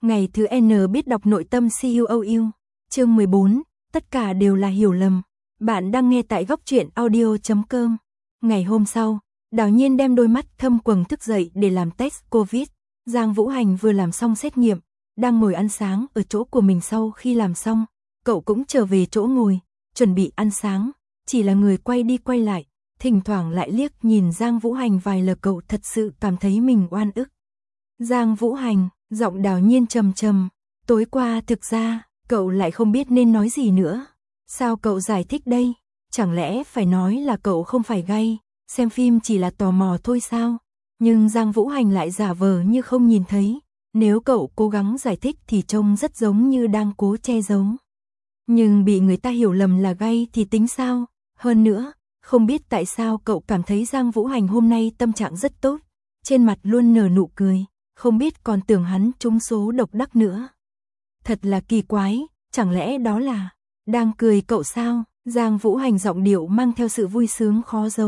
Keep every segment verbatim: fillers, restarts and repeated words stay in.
Ngày thứ N biết đọc nội tâm xê u o u. Chương mười bốn, tất cả đều là hiểu lầm. Bạn đang nghe tại góc truyện audio chấm com. Ngày hôm sau, Đào Nhiên đem đôi mắt thâm quầng thức dậy để làm test Covid. Giang Vũ Hành vừa làm xong xét nghiệm, đang ngồi ăn sáng ở chỗ của mình. Sau khi làm xong, cậu cũng trở về chỗ ngồi, chuẩn bị ăn sáng, chỉ là người quay đi quay lại, thỉnh thoảng lại liếc nhìn Giang Vũ Hành vài lần. Cậu thật sự cảm thấy mình oan ức. Giang Vũ Hành, giọng Đào Nhiên trầm trầm, tối qua thực ra, cậu lại không biết nên nói gì nữa. Sao cậu giải thích đây? Chẳng lẽ phải nói là cậu không phải gay, xem phim chỉ là tò mò thôi sao? Nhưng Giang Vũ Hành lại giả vờ như không nhìn thấy, nếu cậu cố gắng giải thích thì trông rất giống như đang cố che giấu. Nhưng bị người ta hiểu lầm là gay thì tính sao? Hơn nữa, không biết tại sao cậu cảm thấy Giang Vũ Hành hôm nay tâm trạng rất tốt, trên mặt luôn nở nụ cười, không biết còn tưởng hắn trúng số độc đắc nữa. Thật là kỳ quái, chẳng lẽ đó là đang cười cậu sao? Giang Vũ Hành giọng điệu mang theo sự vui sướng khó giấu.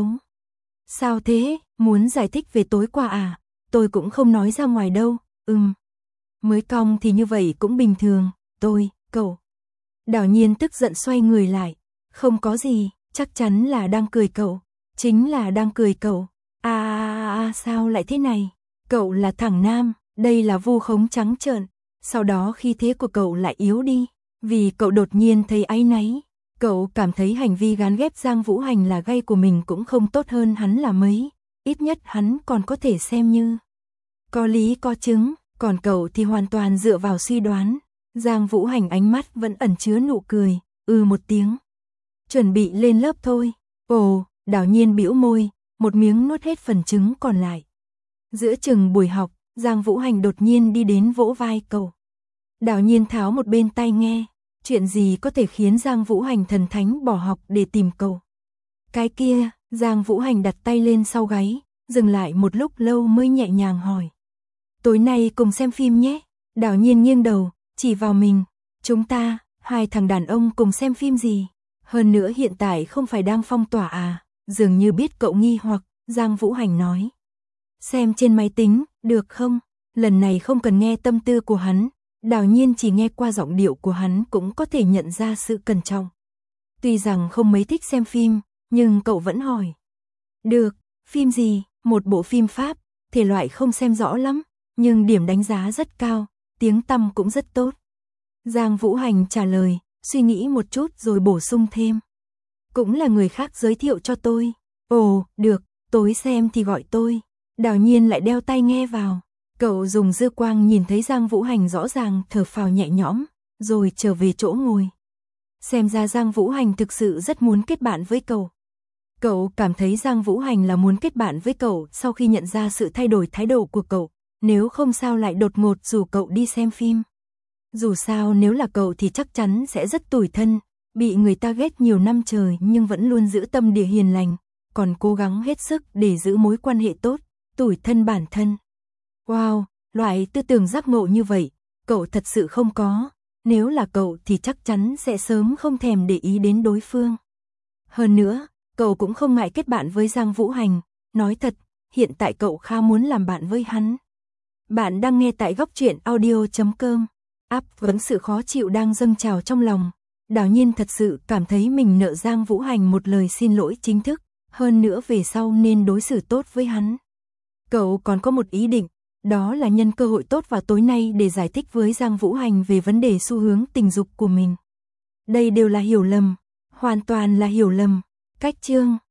Sao thế, muốn giải thích về tối qua à? Tôi cũng không nói ra ngoài đâu. Ừm. Mới cong thì như vậy cũng bình thường. Tôi, cậu. Đào Nhiên tức giận xoay người lại. Không có gì, chắc chắn là đang cười cậu. Chính là đang cười cậu. À, à, à sao lại thế này? Cậu là thằng nam, đây là vu khống trắng trợn. Sau đó khi thế của cậu lại yếu đi, vì cậu đột nhiên thấy áy náy. Cậu cảm thấy hành vi gán ghép Giang Vũ Hành là gay của mình cũng không tốt hơn hắn là mấy. Ít nhất hắn còn có thể xem như có lý có chứng, còn cậu thì hoàn toàn dựa vào suy đoán. Giang Vũ Hành ánh mắt vẫn ẩn chứa nụ cười, ừ một tiếng. Chuẩn bị lên lớp thôi. Ồ, Đào Nhiên bĩu môi, một miếng nuốt hết phần trứng còn lại. Giữa chừng buổi học, Giang Vũ Hành đột nhiên đi đến vỗ vai cậu. Đào Nhiên tháo một bên tai nghe, chuyện gì có thể khiến Giang Vũ Hành thần thánh bỏ học để tìm cậu? Cái kia, Giang Vũ Hành đặt tay lên sau gáy, dừng lại một lúc lâu mới nhẹ nhàng hỏi. Tối nay cùng xem phim nhé. Đào Nhiên nghiêng đầu, chỉ vào mình. Chúng ta, hai thằng đàn ông cùng xem phim gì? Hơn nữa hiện tại không phải đang phong tỏa à? Dường như biết cậu nghi hoặc, Giang Vũ Hành nói. Xem trên máy tính, được không? Lần này không cần nghe tâm tư của hắn, Đào Nhiên chỉ nghe qua giọng điệu của hắn cũng có thể nhận ra sự cẩn trọng. Tuy rằng không mấy thích xem phim, nhưng cậu vẫn hỏi. Được, phim gì? Một bộ phim Pháp, thể loại không xem rõ lắm, nhưng điểm đánh giá rất cao, tiếng tăm cũng rất tốt. Giang Vũ Hành trả lời, suy nghĩ một chút rồi bổ sung thêm. Cũng là người khác giới thiệu cho tôi. Ồ, được, tối xem thì gọi tôi. Đào Nhiên lại đeo tai nghe vào. Cậu dùng dư quang nhìn thấy Giang Vũ Hành rõ ràng thở phào nhẹ nhõm, rồi trở về chỗ ngồi. Xem ra Giang Vũ Hành thực sự rất muốn kết bạn với cậu. Cậu cảm thấy Giang Vũ Hành là muốn kết bạn với cậu sau khi nhận ra sự thay đổi thái độ của cậu, nếu không sao lại đột ngột rủ cậu đi xem phim. Dù sao nếu là cậu thì chắc chắn sẽ rất tủi thân, bị người ta ghét nhiều năm trời nhưng vẫn luôn giữ tâm địa hiền lành, còn cố gắng hết sức để giữ mối quan hệ tốt, tủi thân bản thân. Wow, loại tư tưởng giác ngộ như vậy, cậu thật sự không có, nếu là cậu thì chắc chắn sẽ sớm không thèm để ý đến đối phương. Hơn nữa, cậu cũng không ngại kết bạn với Giang Vũ Hành, nói thật, hiện tại cậu khá muốn làm bạn với hắn. Bạn đang nghe tại góc truyện audio chấm com. Áp vấn sự khó chịu đang dâng trào trong lòng. Đào Nhiên thật sự cảm thấy mình nợ Giang Vũ Hành một lời xin lỗi chính thức, hơn nữa về sau nên đối xử tốt với hắn. Cậu còn có một ý định, đó là nhân cơ hội tốt vào tối nay để giải thích với Giang Vũ Hành về vấn đề xu hướng tình dục của mình. Đây đều là hiểu lầm, hoàn toàn là hiểu lầm. Cách chương